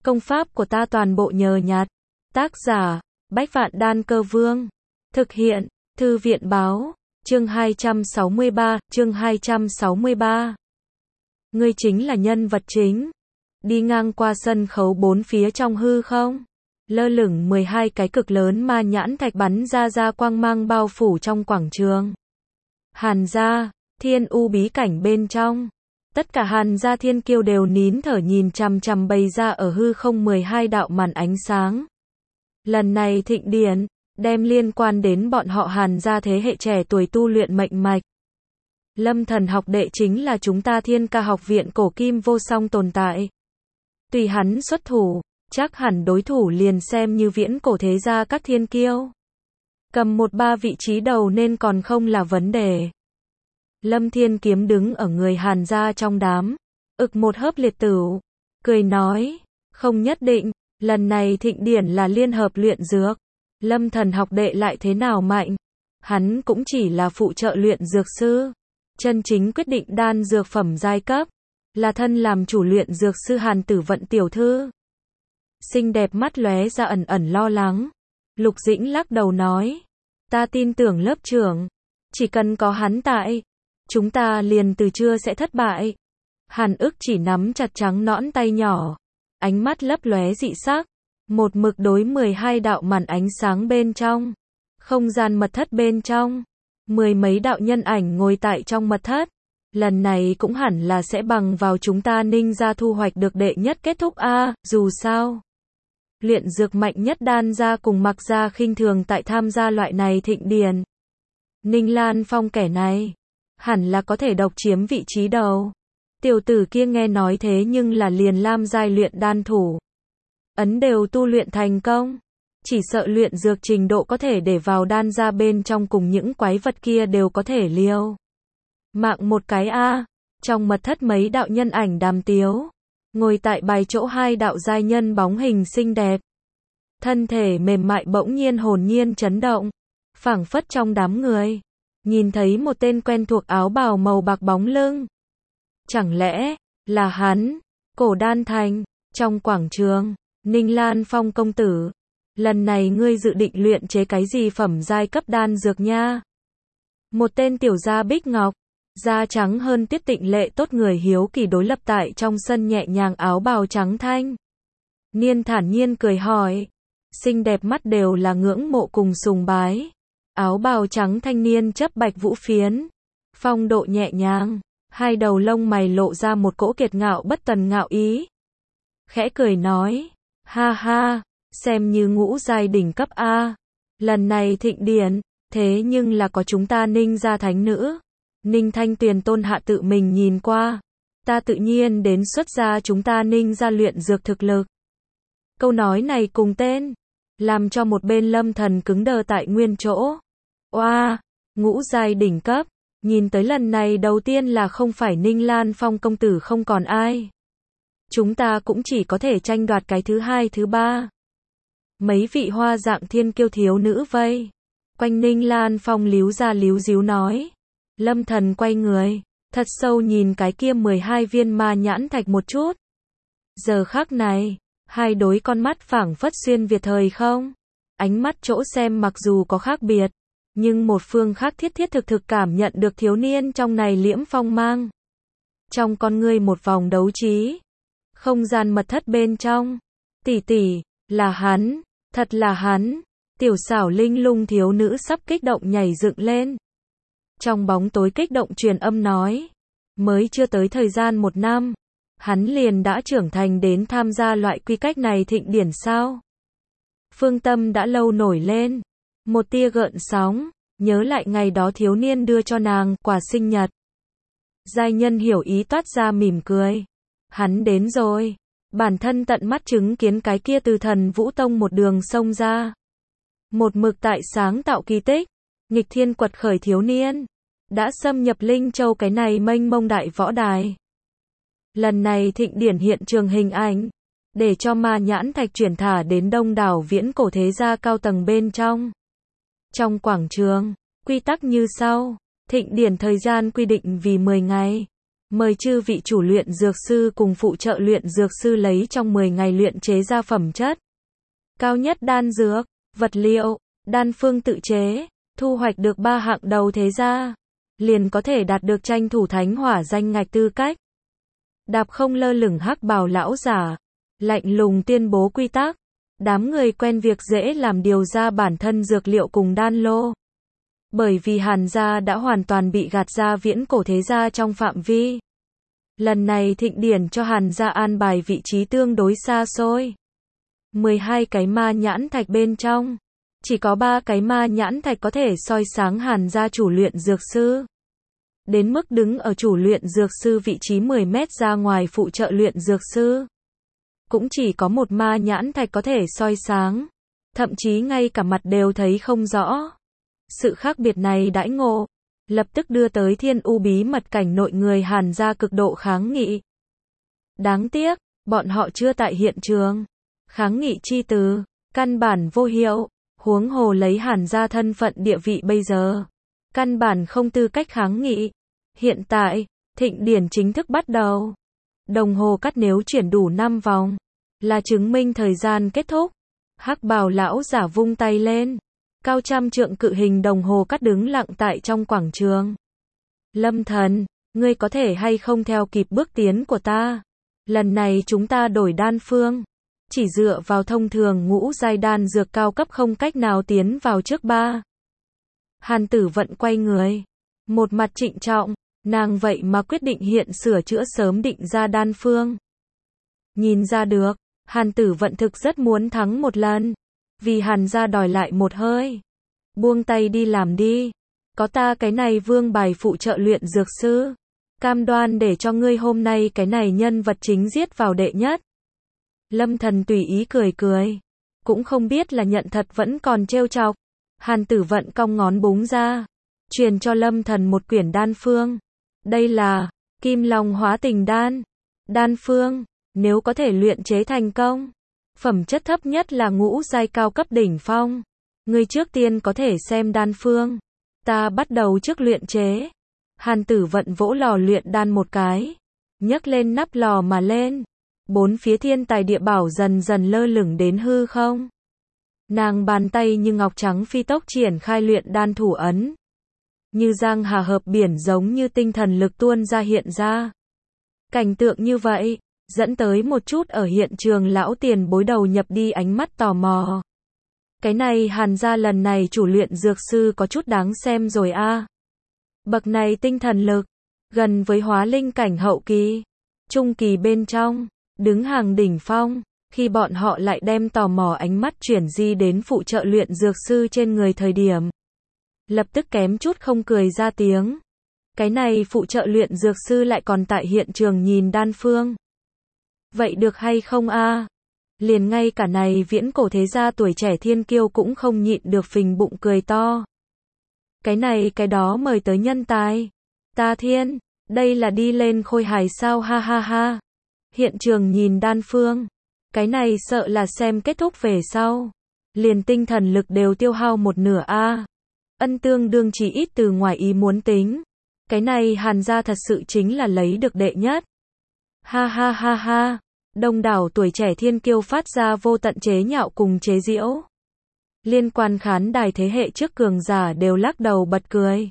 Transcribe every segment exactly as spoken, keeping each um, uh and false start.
Công pháp của ta toàn bộ nhờ nhặt. Tác giả, Bách Vạn Đan Cơ Vương. Thực hiện, Thư viện Báo. Chương hai trăm sáu mươi ba, chương hai trăm sáu mươi ba. Ngươi chính là nhân vật chính. Đi ngang qua sân khấu bốn phía trong hư không. Lơ lửng mười hai cái cực lớn ma nhãn thạch bắn ra ra quang mang bao phủ trong quảng trường. Hàn gia, Thiên U bí cảnh bên trong. Tất cả Hàn gia thiên kiêu đều nín thở nhìn chằm chằm bày ra ở hư không mười hai đạo màn ánh sáng. Lần này thịnh điển, đem liên quan đến bọn họ Hàn gia thế hệ trẻ tuổi tu luyện mệnh mạch. Lâm Thần học đệ chính là chúng ta Thiên Ca học viện cổ kim vô song tồn tại. Tùy hắn xuất thủ, chắc hẳn đối thủ liền xem như viễn cổ thế gia các thiên kiêu. Cầm một ba vị trí đầu nên còn không là vấn đề. Lâm Thiên Kiếm đứng ở người Hàn gia trong đám, ực một hớp liệt tửu, cười nói, không nhất định, lần này thịnh điển là liên hợp luyện dược. Lâm Thần học đệ lại thế nào mạnh? Hắn cũng chỉ là phụ trợ luyện dược sư. Chân chính quyết định đan dược phẩm giai cấp, là thân làm chủ luyện dược sư Hàn Tử Vận tiểu thư. Xinh đẹp mắt lóe ra ẩn ẩn lo lắng. Lục Dĩnh lắc đầu nói, ta tin tưởng lớp trưởng, chỉ cần có hắn tại, chúng ta liền từ chưa sẽ thất bại. Hàn Ức chỉ nắm chặt trắng nõn tay nhỏ, ánh mắt lấp lóe dị sắc, một mực đối mười hai đạo màn ánh sáng bên trong, không gian mật thất bên trong, mười mấy đạo nhân ảnh ngồi tại trong mật thất. Lần này cũng hẳn là sẽ bằng vào chúng ta Ninh gia thu hoạch được đệ nhất kết thúc a, dù sao luyện dược mạnh nhất đan gia cùng Mặc gia khinh thường tại tham gia loại này thịnh điển. Ninh Lan Phong kẻ này, hẳn là có thể độc chiếm vị trí đầu. Tiểu tử kia nghe nói thế nhưng là liền lam giai luyện đan thủ. Ấn đều tu luyện thành công. Chỉ sợ luyện dược trình độ có thể để vào đan gia bên trong cùng những quái vật kia đều có thể liêu mạng một cái a. Trong mật thất mấy đạo nhân ảnh đàm tiếu, ngồi tại bài chỗ hai đạo giai nhân bóng hình xinh đẹp. Thân thể mềm mại bỗng nhiên hồn nhiên chấn động, phảng phất trong đám người, nhìn thấy một tên quen thuộc áo bào màu bạc bóng lưng. Chẳng lẽ, là hắn, Cổ Đan Thành, trong quảng trường, Ninh Lan Phong công tử, lần này ngươi dự định luyện chế cái gì phẩm giai cấp đan dược nha? Một tên tiểu gia bích ngọc, da trắng hơn Tiết Tịnh Lệ tốt người hiếu kỳ đối lập tại trong sân nhẹ nhàng áo bào trắng thanh niên thản nhiên cười hỏi, xinh đẹp mắt đều là ngưỡng mộ cùng sùng bái. Áo bào trắng thanh niên chấp bạch vũ phiến, phong độ nhẹ nhàng, hai đầu lông mày lộ ra một cỗ kiệt ngạo bất tần ngạo ý. Khẽ cười nói, ha ha, xem như ngũ giai đỉnh cấp a. Lần này thịnh điển, thế nhưng là có chúng ta Ninh gia thánh nữ. Ninh Thanh Tuyền tôn hạ tự mình nhìn qua, ta tự nhiên đến xuất ra chúng ta Ninh gia luyện dược thực lực. Câu nói này cùng tên, làm cho một bên Lâm Thần cứng đờ tại nguyên chỗ. Oa, ngũ giai đỉnh cấp, nhìn tới lần này đầu tiên là không phải Ninh Lan Phong công tử không còn ai. Chúng ta cũng chỉ có thể tranh đoạt cái thứ hai thứ ba. Mấy vị hoa dạng thiên kiêu thiếu nữ vây quanh Ninh Lan Phong líu ra líu díu nói. Lâm Thần quay người, thật sâu nhìn cái kia mười hai viên ma nhãn thạch một chút. Giờ khắc này, hai đối con mắt phảng phất xuyên việt thời không. Ánh mắt chỗ xem mặc dù có khác biệt, nhưng một phương khác thiết thiết thực thực cảm nhận được thiếu niên trong này liễm phong mang. Trong con ngươi một vòng đấu trí. Không gian mật thất bên trong. Tỷ tỷ, là hắn, thật là hắn. Tiểu xảo linh lung thiếu nữ sắp kích động nhảy dựng lên. Trong bóng tối kích động truyền âm nói, mới chưa tới thời gian một năm, hắn liền đã trưởng thành đến tham gia loại quy cách này thịnh điển sao? Phương tâm đã lâu nổi lên, một tia gợn sóng, nhớ lại ngày đó thiếu niên đưa cho nàng quà sinh nhật. Giai nhân hiểu ý toát ra mỉm cười, hắn đến rồi, bản thân tận mắt chứng kiến cái kia từ Thần Vũ Tông một đường xông ra. Một mực tại sáng tạo kỳ tích, nghịch thiên quật khởi thiếu niên, đã xâm nhập Linh Châu cái này mênh mông đại võ đài. Lần này thịnh điển hiện trường hình ảnh, để cho ma nhãn thạch chuyển thả đến đông đảo viễn cổ thế gia cao tầng bên trong. Trong quảng trường, quy tắc như sau, thịnh điển thời gian quy định vì mười ngày. Mời chư vị chủ luyện dược sư cùng phụ trợ luyện dược sư lấy trong mười ngày luyện chế ra phẩm chất cao nhất đan dược, vật liệu, đan phương tự chế, thu hoạch được ba hạng đầu thế gia, liền có thể đạt được tranh thủ thánh hỏa danh ngạch tư cách. Đạp không lơ lửng hắc bào lão giả, lạnh lùng tuyên bố quy tắc. Đám người quen việc dễ làm điều ra bản thân dược liệu cùng đan lô. Bởi vì Hàn gia đã hoàn toàn bị gạt ra viễn cổ thế gia trong phạm vi. Lần này thịnh điển cho Hàn gia an bài vị trí tương đối xa xôi. mười hai cái ma nhãn thạch bên trong, chỉ có ba cái ma nhãn thạch có thể soi sáng Hàn gia chủ luyện dược sư. Đến mức đứng ở chủ luyện dược sư vị trí mười mét ra ngoài phụ trợ luyện dược sư. Cũng chỉ có một ma nhãn thạch có thể soi sáng. Thậm chí ngay cả mặt đều thấy không rõ. Sự khác biệt này đãi ngộ, lập tức đưa tới thiên u bí mật cảnh nội người Hàn gia cực độ kháng nghị. Đáng tiếc, bọn họ chưa tại hiện trường. Kháng nghị chi từ, căn bản vô hiệu, huống hồ lấy Hàn gia thân phận địa vị bây giờ. Căn bản không tư cách kháng nghị. Hiện tại, thịnh điển chính thức bắt đầu. Đồng hồ cắt nếu chuyển đủ năm vòng, là chứng minh thời gian kết thúc. Hắc bào lão giả vung tay lên. Cao trăm trượng cự hình đồng hồ cắt đứng lặng tại trong quảng trường. Lâm thần, ngươi có thể hay không theo kịp bước tiến của ta? Lần này chúng ta đổi đan phương. Chỉ dựa vào thông thường ngũ giai đan dược cao cấp không cách nào tiến vào trước ba. Hàn Tử Vận quay người. Một mặt trịnh trọng, nàng vậy mà quyết định hiện sửa chữa sớm định ra đan phương. Nhìn ra được, Hàn Tử Vận thực rất muốn thắng một lần. Vì Hàn gia đòi lại một hơi. Buông tay đi làm đi. Có ta cái này vương bài phụ trợ luyện dược sư. Cam đoan để cho ngươi hôm nay cái này nhân vật chính giết vào đệ nhất. Lâm thần tùy ý cười cười. Cũng không biết là nhận thật vẫn còn trêu chọc. Hàn Tử Vận cong ngón búng ra. Truyền cho Lâm thần một quyển đan phương. Đây là Kim Long hóa tình đan. Đan phương, nếu có thể luyện chế thành công. Phẩm chất thấp nhất là ngũ giai cao cấp đỉnh phong. Ngươi trước tiên có thể xem đan phương. Ta bắt đầu trước luyện chế. Hàn Tử Vận vỗ lò luyện đan một cái. Nhấc lên nắp lò mà lên. Bốn phía thiên tài địa bảo dần dần lơ lửng đến hư không. Nàng bàn tay như ngọc trắng phi tốc triển khai luyện đan thủ ấn. Như giang hà hợp biển giống như tinh thần lực tuôn ra hiện ra. Cảnh tượng như vậy, dẫn tới một chút ở hiện trường lão tiền bối đầu nhập đi ánh mắt tò mò. Cái này Hàn gia lần này chủ luyện dược sư có chút đáng xem rồi a. À. Bậc này tinh thần lực, gần với hóa linh cảnh hậu kỳ, trung kỳ bên trong, đứng hàng đỉnh phong, khi bọn họ lại đem tò mò ánh mắt chuyển di đến phụ trợ luyện dược sư trên người thời điểm. Lập tức kém chút không cười ra tiếng. Cái này phụ trợ luyện dược sư lại còn tại hiện trường nhìn đan phương. Vậy được hay không a? À? Liền ngay cả này viễn cổ thế gia tuổi trẻ thiên kiêu cũng không nhịn được phình bụng cười to. Cái này cái đó mời tới nhân tài. Ta thiên, đây là đi lên khôi hài sao ha ha ha. Hiện trường nhìn đan phương. Cái này sợ là xem kết thúc về sau. Liền tinh thần lực đều tiêu hao một nửa a. À. Ân tương đương chỉ ít từ ngoài ý muốn tính. Cái này Hàn gia thật sự chính là lấy được đệ nhất. Ha ha ha ha. Đông đảo tuổi trẻ thiên kiêu phát ra vô tận chế nhạo cùng chế giễu. Liên quan khán đài thế hệ trước cường giả đều lắc đầu bật cười.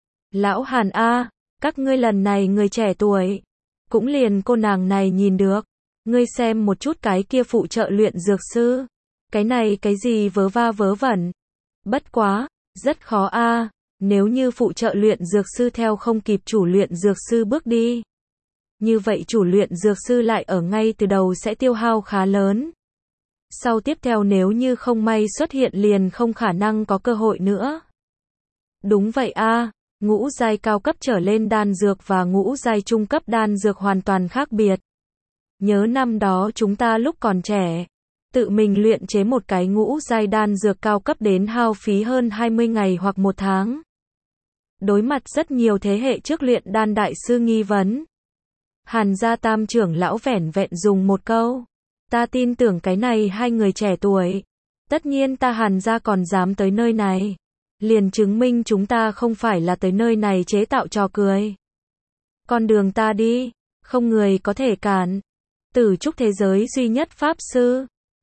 Lão Hàn a, các ngươi lần này người trẻ tuổi, cũng liền cô nàng này nhìn được. Ngươi xem một chút cái kia phụ trợ luyện dược sư. Cái này cái gì vớ va vớ vẩn. Bất quá, rất khó a, nếu như phụ trợ luyện dược sư theo không kịp chủ luyện dược sư bước đi. Như vậy chủ luyện dược sư lại ở ngay từ đầu sẽ tiêu hao khá lớn. Sau tiếp theo nếu như không may xuất hiện liền không khả năng có cơ hội nữa. Đúng vậy a, à, ngũ giai cao cấp trở lên đan dược và ngũ giai trung cấp đan dược hoàn toàn khác biệt. Nhớ năm đó chúng ta lúc còn trẻ, tự mình luyện chế một cái ngũ giai đan dược cao cấp đến hao phí hơn hai mươi ngày hoặc một tháng. Đối mặt rất nhiều thế hệ trước luyện đan đại sư nghi vấn. Hàn gia tam trưởng lão vẻn vẹn dùng một câu. Ta tin tưởng cái này hai người trẻ tuổi. Tất nhiên ta Hàn gia còn dám tới nơi này. Liền chứng minh chúng ta không phải là tới nơi này chế tạo trò cười. Con đường ta đi, không người có thể cản. Tử trúc thế giới duy nhất Pháp Sư.